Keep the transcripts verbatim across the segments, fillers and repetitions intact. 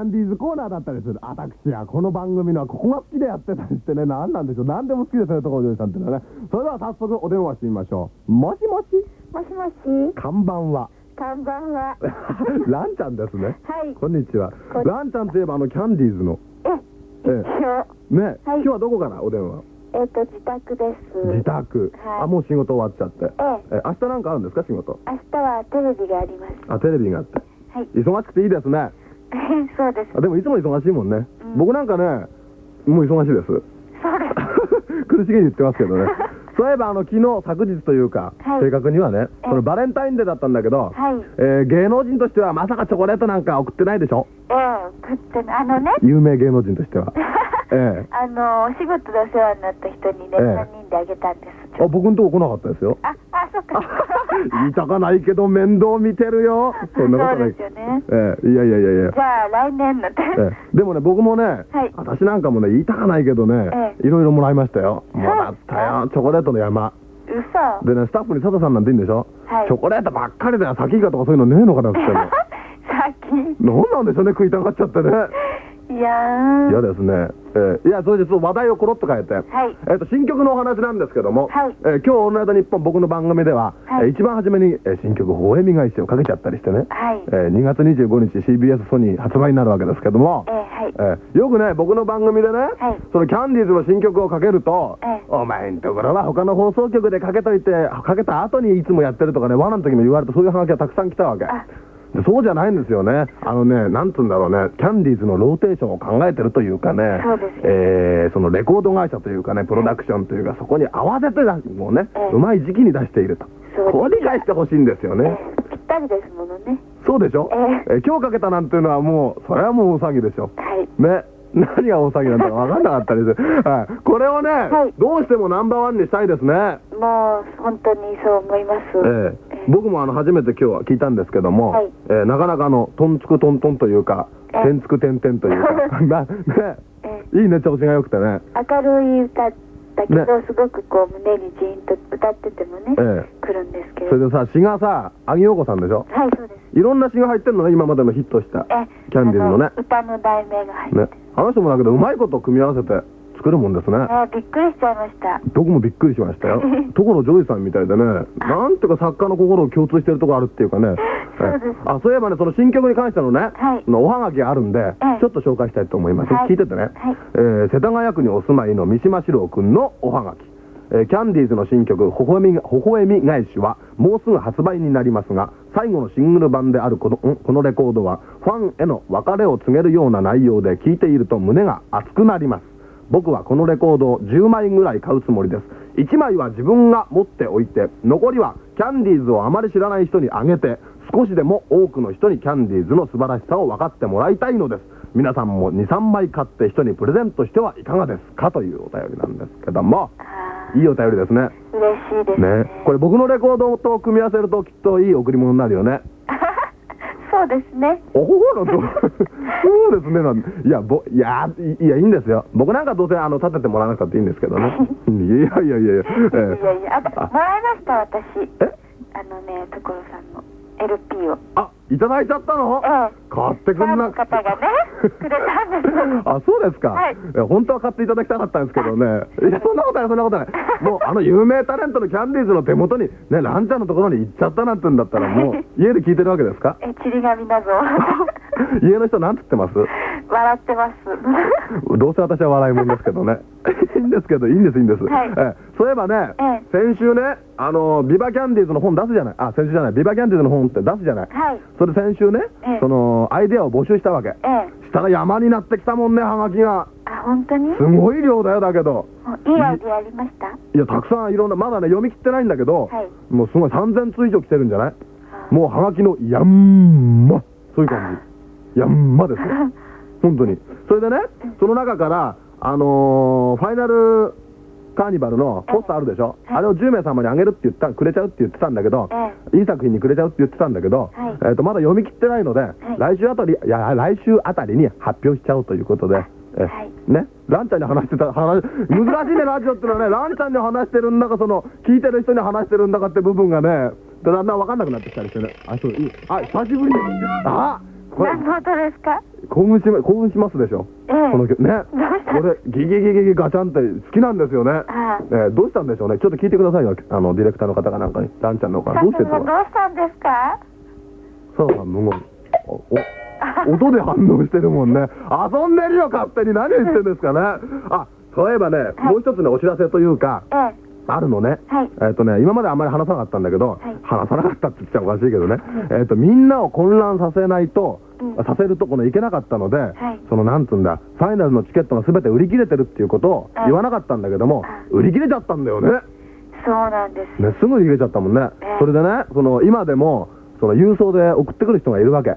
ンディーズコーナーだったりする。私はこの番組のはここが好きでやってたりしてね、なんなんでしょう、何でも好きですね、所ジョージさんっていうのはね。それでは早速お電話してみましょう。もしもし。 もしもし。 看板は。 看板は。 ランちゃんですね。 はい。 こんにちは。ランちゃんといえばあのキャンディーズの。 え、一応。 ね、今日はどこからお電話？ えっと自宅です。 自宅。あ、もう仕事終わっちゃって。ええ。明日なんかあるんですか、仕事？ 明日はテレビがあります。 あ、テレビがあって。 はい。 忙しくていいですね。 そうです。 でもいつも忙しいもんね。僕なんかね、もう忙しいです。 そうです。 苦しげに言ってますけどね。そういえばあの昨日昨日というか、正確にはね、そのバレンタインデーだったんだけど、え芸能人としてはまさかチョコレートなんか送ってないでしょ。 ええ、送ってない。あのね、 有名芸能人としては。 ええ、あのお仕事でお世話になった人にね、さんにんであげたんです。 あ、僕んとこ来なかったですよ。 あ、あ、そっか。 言いたかないけど面倒見てるよ。 そんなことない。そうですよね。 ええ、いやいやいやいや。 じゃあ来年のって。 でもね、僕もね、私なんかもね、言いたかないけどね、いろいろもらいましたよ。もらったよ、チョコレートの山。 嘘。 でね、スタッフに佐藤さんなんて言うんでしょ。チョコレートばっかりだよ、先イカとかそういうのねえのかなって言っても。 先。 なんなんでしょうね、食いたがっちゃってね。 いやー。 嫌ですね。えー、いや、それでちょっと話題をコロッと変えて、はい、えっと新曲のお話なんですけども、はい、えー、今日「オールナイトニッポン」僕の番組では、はい、えー、一番初めに、えー、新曲「微笑み返し」をかけちゃったりしてね、はい、えー、にがつにじゅうごにち シービーエス ソニー発売になるわけですけども、えーはいえー、よくね僕の番組でね、はい、そのキャンディーズの新曲をかけると「えー、お前んところは他の放送局でかけといてかけた後にいつもやってる」とかね、罠の時も言われて、そういう話がたくさん来たわけ。そうじゃないんですよね。あのね、なんつうんだろうね、キャンディーズのローテーションを考えてるというかね、えー、そのレコード会社というかね、プロダクションというか、そこに合わせてもうね、うまい時期に出していると。こう理解してほしいんですよね。 ぴったりですものね。 そうでしょ。え今日かけたなんていうのはもう、それはもう大騒ぎでしょ。ね。何が大騒ぎなんだか分かんなかったりする。はい。これをね、どうしてもナンバーワンにしたいですね。 もう、本当にそう思います。ええ。僕もあの初めて今日は聞いたんですけども、はい、えー、なかなかのトンツクトントンというか、テンツクテンテンというか、ね、いいね、調子が良くてね。 明るい歌だけど、ね、すごくこう胸にジーンと歌っててもね、ええ、来るんですけど。 それでさ、詩がさ、阿木陽子さんでしょ。 はい、そうです。 いろんな詩が入ってるのね、今までのヒットしたキャンディーズのね。 歌の題名が入ってる、ね、 あの人もだけどうまいこと組み合わせて作るもんですね。 えびっくりしちゃいました。 僕もびっくりしましたよ。所ジョージさんみたいでね、なんていうか作家の心を共通してるとこあるっていうかね。あ、そういえばね、その新曲に関してのね、おはがきがあるんで、ちょっと紹介したいと思います。聞いててね。世田谷区にお住まいの三島史郎くんのおはがき。えー、キャンディーズの新曲「微笑み、微笑み返し」はもうすぐ発売になりますが、最後のシングル版であるこの、んこのレコードはファンへの別れを告げるような内容で聴いていると胸が熱くなります。僕はこのレコードをじゅうまいぐらい買うつもりです。いちまいは自分が持っておいて、残りはキャンディーズをあまり知らない人にあげて、少しでも多くの人にキャンディーズの素晴らしさを分かってもらいたいのです。皆さんもにさんまい買って人にプレゼントしてはいかがですか、というお便りなんですけども、いいお便りですね。 嬉しいですね。 ね、これ僕のレコードと組み合わせるときっといい贈り物になるよね。 そうですね。 おほほのとそうですね。なんいやぼいやいやいいんですよ。僕なんかどうせあの立ててもらわなくていいんですけどね。いやいやいやいや。いやいやあ、もらいました私。え？あのね、所さんの エルピー を。 あ、いただいちゃったの？ええ。買ってくんな。 方がね、くれたんです。 あ、そうですか。はい。本当は買っていただきたかったんですけどね。いや、そんなことない、そんなことない。もうあの有名タレントのキャンディーズの手元にね、ランちゃんのところに行っちゃったなんてんだったら、もう家で聞いてるわけですか？ え、ちり紙だぞ。 家の人なんつってます？ 笑ってます。 どうせ私は笑いもんですけどね。いいんですけど、いいんです、いいんです。はい、えそういえばね、ええ、先週ね、あのビバキャンディーズの本出すじゃない。あ、先週じゃない、ビバキャンディーズの本って出すじゃない。はい。それ先週ね、ええ、そのアイデアを募集したわけ。ええ。したら山になってきたもんね、はがきが。 あ、本当に？ すごい量だよ、だけど。 いいアイデアありました？ いや、たくさんいろんな、まだね、読み切ってないんだけど、はい、もうすごいさんぜんつ以上来てるんじゃない？もうはがきの山、そういう感じ。山ですよ。本当に。それでね、その中から、あのー、ファイナルカーニバルのポスターあるでしょ、あれをじゅうめいさまにあげるって言った、くれちゃうって言ってたんだけど、いい作品にくれちゃうって言ってたんだけど、えっと、まだ読み切ってないので、来週あたり、いや、来週あたりに発表しちゃおうということで、え、ね、ランちゃんに話してた、話、難しいね、ラジオってのはね、ランちゃんに話してるんだか、その、聞いてる人に話してるんだかって部分がね、だんだん分かんなくなってきたりしてね。あ、そう、いい。あ、久しぶりに、あ、 何の音ですか？ 興奮しま興奮しますでしょ。 ええ、 この曲ね。これギギギギギガチャンって好きなんですよね。ええ、どうしたんでしょうね。ちょっと聞いてくださいよ。あのディレクターの方がなんかに、ランちゃんの方どうしてとか。 どうしたんですか？ さあさん無言。お音で反応してるもんね。遊んでるよ勝手に。何言ってんですかね。あ、そういえばね、もう一つねお知らせというか。ええ。あるのね。はい、えっとね、今まであんまり話さなかったんだけど、はい、話さなかったって言っちゃおかしいけどね、うん、えっとみんなを混乱させないと、うん、させるとこのいけなかったので、はい、そのなんつうんだ、ファイナルのチケットが全て売り切れてるっていうことを言わなかったんだけども、売り切れちゃったんだよね。 そうなんです。 ね、すぐ売り切れちゃったもんね。えー、それでね、その今でもその郵送で送ってくる人がいるわけ。はい、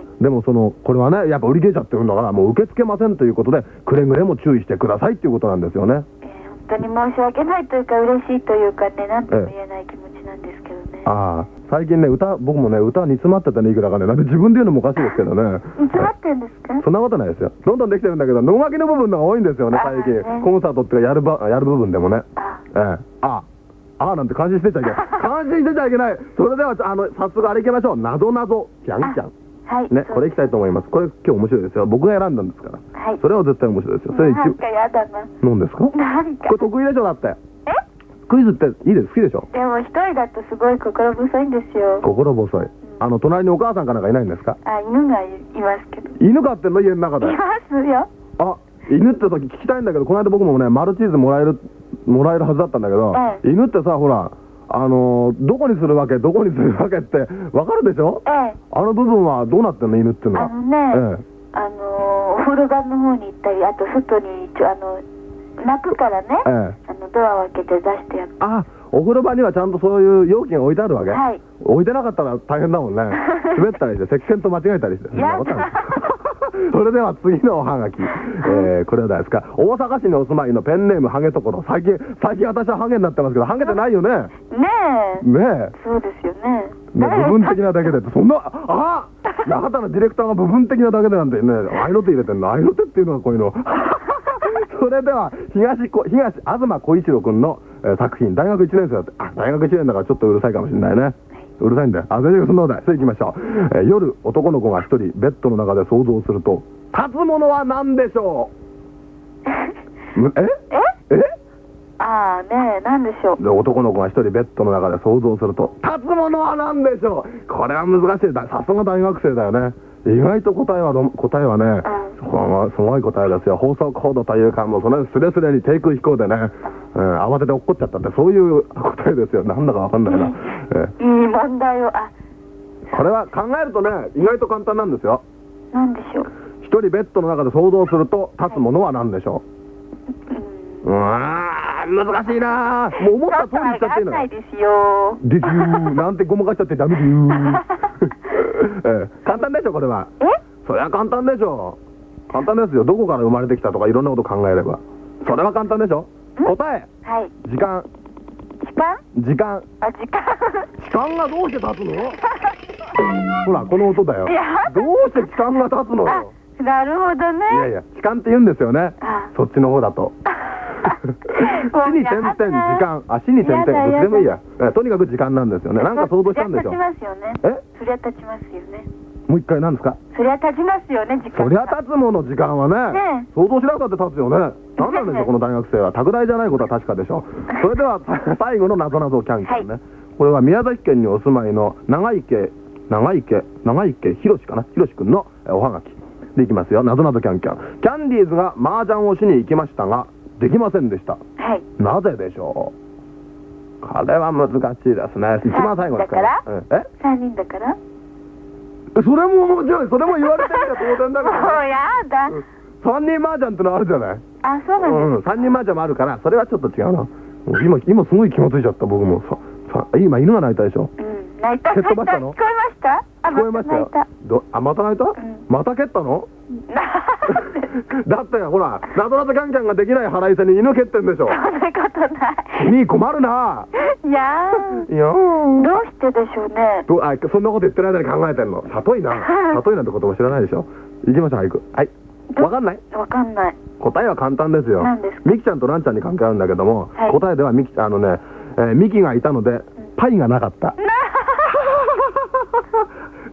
でもそのこれはね、やっぱ売り切れちゃってるんだから、もう受け付けませんということで、くれぐれも注意してくださいっていうことなんですよね。 本当に申し訳ないというか嬉しいというかね、なんとも言えない気持ちなんですけどね。 ああ、最近ね、歌、僕もね、歌に詰まってたね、いくらかね、なんで自分で言うのもおかしいですけどね。 煮詰まってるんですか？ そんなことないですよ。どんどんできてるんだけど、能書きの部分のが多いんですよね、最近。ね、コンサートっていうか、やるば、やる部分でもね。あええ、ああ、あなんて感心してちゃいけない。感心してちゃいけない。それでは、あの、早速あれ行きましょう。なぞなぞ、キャンキャン。はい、ね、これいきたいと思います。これ今日面白いですよ。僕が選んだんですから。はい。それは絶対面白いですよ。それ一なんかやだな。 何ですか？ なんか。 これ得意でしょだって。 え？ クイズっていいです、好きでしょ？ でも一人だとすごい心細いんですよ。 心細い。あの隣にお母さんかなんかいないんですか？ あ、犬がいますけど。 犬飼ってんの家の中で？ いますよ。 あ、犬って時聞きたいんだけど、この間僕もねマルチーズもらえるもらえるはずだったんだけど、ええ、犬ってさほら。あのー、どこにするわけどこにするわけってわかるでしょ？ええ。あの部分はどうなってんの犬っていうのは。 あのね、ええ、あのー、お風呂場の方に行ったり、あと外にちょあの泣くからね、ええ、あのドアを開けて出してやる。 あ、お風呂場にはちゃんとそういう容器が置いてあるわけ？はい。置いてなかったら大変だもんね。滑ったりして石鹸と間違えたりして。いやそれでは次のおはがき、えー、これは誰ですか？大阪市にお住まいのペンネームハゲところ。最近最近私はハゲになってますけど、ハゲてないよね。ねえねえ、そうですよね。 ね、部分的なだけでってそんな、あ中田のディレクターが部分的なだけでなんてね、合いの手入れてんの。合いの手っていうのはこういうの。それでは東こ東東小一郎君の、えー、作品、大学いちねん生だって。あ、大学いちねんだからちょっとうるさいかもしれないね。うるさいんだよ。あ、全然そんなことない。それ行きましょう。えー、夜男の子が一人ベッドの中で想像すると立つものは何でしょう？えええああねえ、何でしょう。 で男の子が一人ベッドの中で想像すると立つものは何でしょう？これは難しい。さすが大学生だよね。意外と答えは答えはね、うん、すごい答えですよ。放送コードというかもうそのスレスレに低空飛行でね、うん、慌てて落っこっちゃったってそういう答えですよ。なんだかわかんないな。 えいい問題を。あ、 これは考えるとね意外と簡単なんですよ。 何でしょう？ 一人ベッドの中で想像すると立つものは何でしょう？うわー難しいな。もう思った通りにしちゃっていいの。 ないですよ。 できゅーなんてごまかしちゃってダメでー。ええ、簡単でしょこれは。え？そりゃ簡単でしょ。簡単ですよ。どこから生まれてきたとかいろんなこと考えればそれは簡単でしょ。答え、はい、時間。 時間？ 時間。 あ、時間。 時間がどうして経つの？ほらこの音だよ。どうして時間が経つのよ。 なるほどね。 いやいや時間って言うんですよね。そっちの方だと。死に点々時間。あ、死に点々どっちでもいいや。とにかく時間なんですよね。なんか想像したんでしょ。 そりゃ立ちますよね。え？そりゃ立ちますよね。 もう一回何ですか？ そりゃ立ちますよね、時間。 そりゃ立つもの時間はね、想像しなかったって立つよね。何なんでしょうこの大学生は。拓大じゃないことは確かでしょう。それでは最後のなぞなぞキャンキャンね。これは宮崎県にお住まいの長池長池長池博かなひろし君のおはがきでいきますよ。なぞなぞキャンキャン。キャンディーズが麻雀をしに行きましたができませんでした。はい。なぜでしょう？これは難しいですね。一番最後ですから。 え？三人だから？ それももちろんそれも言われてるから当然だけど、ね、 もうやだ。 三人麻雀ってのあるじゃない。 あ、そうなんです。 うん、三人麻雀もあるからそれはちょっと違うな。今今すごい気がついちゃった僕も。ささ今犬が鳴いたでしょ。うん、 鳴いた。蹴っ飛ばしたの？聞こえました？あ、 聞こえましたよ。どあまた鳴いた？うん、また蹴ったの？だってほらなぞなぞキャンキャンができない腹いせに犬蹴ってんでしょ。 そんなことない。 君困るな。 いやー。いやー。どうしてでしょうね。 どあそんなこと言ってる間に考えてんの。里いな。里いなんてことも知らないでしょ。行きましょう俳句。はい。わかんない？ わかんない。 答えは簡単ですよ。 何ですか？ ミキちゃんとランちゃんに関係あるんだけども、はい、答えではミキあのね、えー、ミキがいたのでパイがなかった。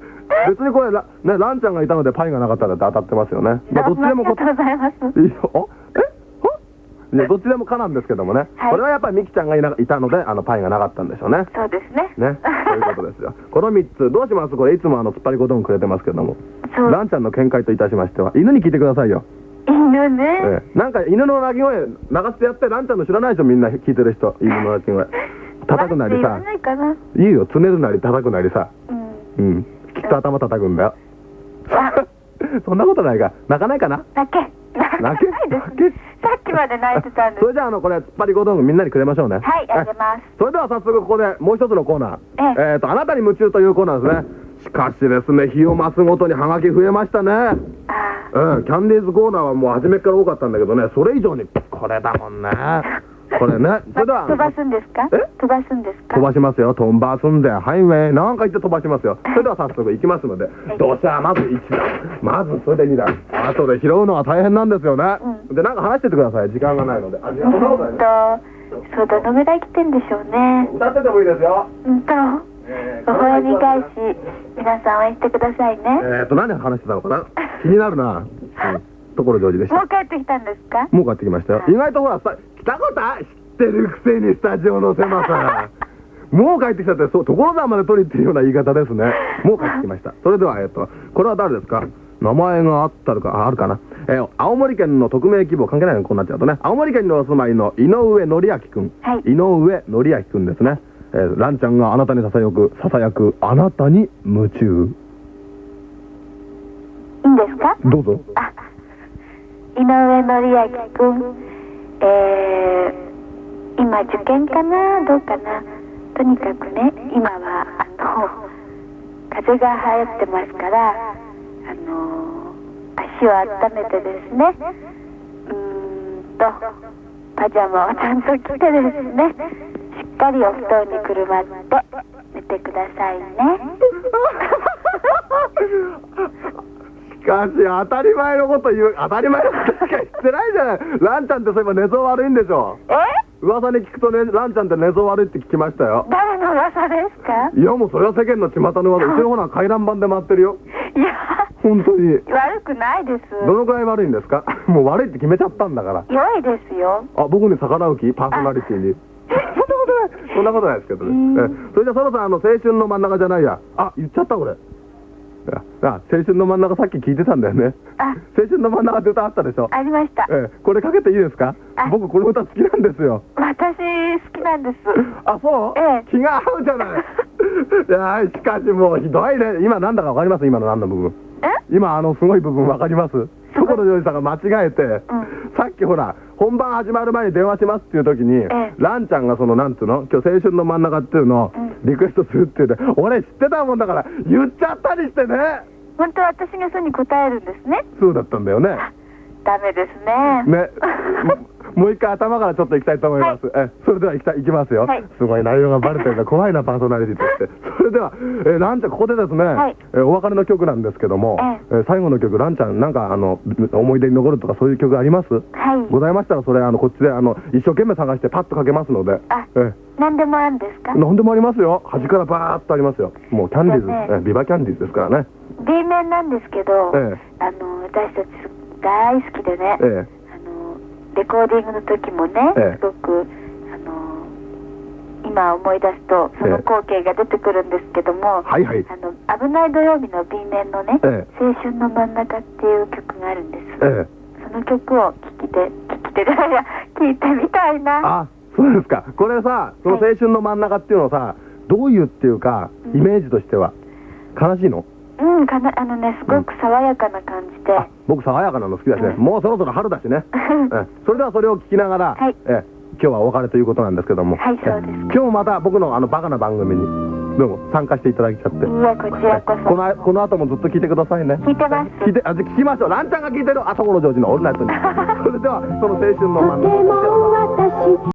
別にこれ、らね、ランちゃんがいたのでパイがなかったら当たってますよね。まあ、どっちでもこありがとうございます。 いいよ。えいやどっちでもかなんですけどもね、 はい、 これはやっぱりミキちゃんがいないたので、あのパイがなかったんでしょうね。 そうですね。 ね、そういうことですよ。このみっつ、どうしますこれ、いつもあの、突っ張り子丼くれてますけども。ランちゃんの見解といたしましては、犬に聞いてくださいよ。 犬ね。 ええ、なんか犬の鳴き声、流してやって、ランちゃんの知らない人みんな聞いてる人、犬の鳴き声。叩くなりさ、いいよ、つねるなり叩くなりさ。うん。うん。きっと頭叩くんだよ。そんなことないか。泣かないかな泣け。 泣け泣けさっきまで泣いてたんです。 それじゃあ、あの、これ、突っ張り子丼みんなにくれましょうね。 はい、あげます。 それでは早速ここでもう一つのコーナー。えっと、あなたに夢中というコーナーですね。しかしですね、日を増すごとにハガキ増えましたね。うん、キャンディーズコーナーはもう初めから多かったんだけどね、それ以上にこれだもんね。これね。それでは飛ばすんですか？え？飛ばすんですか？ 飛ばしますよ。飛ばすんで、ハイウェイなんか言って飛ばしますよ。それでは早速行きますので、どうしたらまずいちだん、まずそれでにだん、後で拾うのは大変なんですよね。で、なんか話しててください。時間がないので。あ、そんなことないね。 そう、どのぐらい来てんでしょうね。 歌っててもいいですよ。 うんと、微笑み返し、皆さん応援してくださいね。 えっと、何話してたのかな気になるな。所ジョージでした。 もう帰ってきたんですか？ もう帰ってきましたよ。意外とほら、さ、来たことあ知ってるくせにスタジオの狭さ。もう帰ってきたって、そう、所沢まで取りっていうような言い方ですね。もう帰ってきました。それでは、えっと、これは誰ですか？名前があったるか、あるかな。えー、青森県の匿名希望関係ないのこうなっちゃうとね。青森県にお住まいの井上則明くん。はい、井上則明くんですね。えー、ランちゃんがあなたにささやく、ささやく、あなたに夢中。 いいんですか？ どうぞ。 あ、井上則明くん。えー、今受験かなどうかな。とにかくね、今は、あの、風邪が流行ってますから、あの足を温めてですね、うーんとパジャマをちゃんと着てですね、しっかりお布団にくるまって寝てくださいね。 しかし当たり前のこと言う、当たり前のことしか言ってないじゃない。ランちゃんってそういえば寝相悪いんでしょ。え？噂に聞くとね、ランちゃんって寝相悪いって聞きましたよ。 誰の噂ですか？ いや、もうそれは世間の巷の噂。うちの方は回覧板で回ってるよ。 いや、 本当に悪くないです。 どのくらい悪いんですか？もう悪いって決めちゃったんだから。 良いですよ。 あ、僕に逆らう気？パーソナリティに。そんなことないですけどね。え、それじゃそろそろあの青春の真ん中じゃないや。あ、言っちゃったこれ。あ、青春の真ん中さっき聞いてたんだよね。あ、青春の真ん中って歌あったでしょ。 ありました。 ええ、これかけていいですか？僕この歌好きなんですよ。 私好きなんです。 あ、そう？ええ、気が合うじゃない。いや、しかしもうひどいね。今なんだかわかります？今の何の部分？え？今あのすごい部分わかります？所ジョージさんが間違えて、うん、さっきほら本番始まる前に電話しますっていう時に、ええ、ランちゃんがそのなんつうの今日青春の真ん中っていうのをリクエストするって言うて、俺知ってたもんだから言っちゃったりしてね。 本当は私がそれに答えるんですね。 そうだったんだよね。 ダメですね。 ね。もう一回頭からちょっといきたいと思います。はい、えそれではいきたい、いきますよ。はい、すごい内容がバレてるから怖いな、パーソナリティとして。それでは、えランちゃん、ここでですね、はい、えお別れの曲なんですけども、ええ最後の曲、ランちゃん、なんかあの思い出に残るとかそういう曲あります？はい。ございましたら、それあのこっちであの一生懸命探してパッとかけますので。あ、え何でもあるんですか？ 何でもありますよ。端からバーっとありますよ。もうキャンディーズ、ねえビバキャンディーズですからね。 B 面なんですけど、ええ、あの私たち大好きでね。ええレコーディングの時もね、ええ、すごくあの今思い出すとその光景が出てくるんですけども、ええ、はいはい、あの危ない土曜日の B 面のね、ええ、青春の真ん中っていう曲があるんです。ええ、その曲を聴きて聴きていや聴いてみたいな。あ、 そうですか。これさ、その青春の真ん中っていうのをさ、はい、どういうっていうかイメージとしては、うん、悲しいの？ うん、かな、あのね、すごく爽やかな感じで、うん、 僕爽やかなの好きだしね、うん、もうそろそろ春だしね、えそれではそれを聞きながら、はい、え今日はお別れということなんですけども、はい、そうです。今日もまた僕のあのバカな番組にどうも参加していただきちゃって、いやこちらこそ、このこの後もずっと聞いてくださいね。聞いてます。聞いて、あ、じゃ聞きましょう。ランちゃんが聞いてる、あ、所ジョージのオールナイトに。それではその青春の真ん中。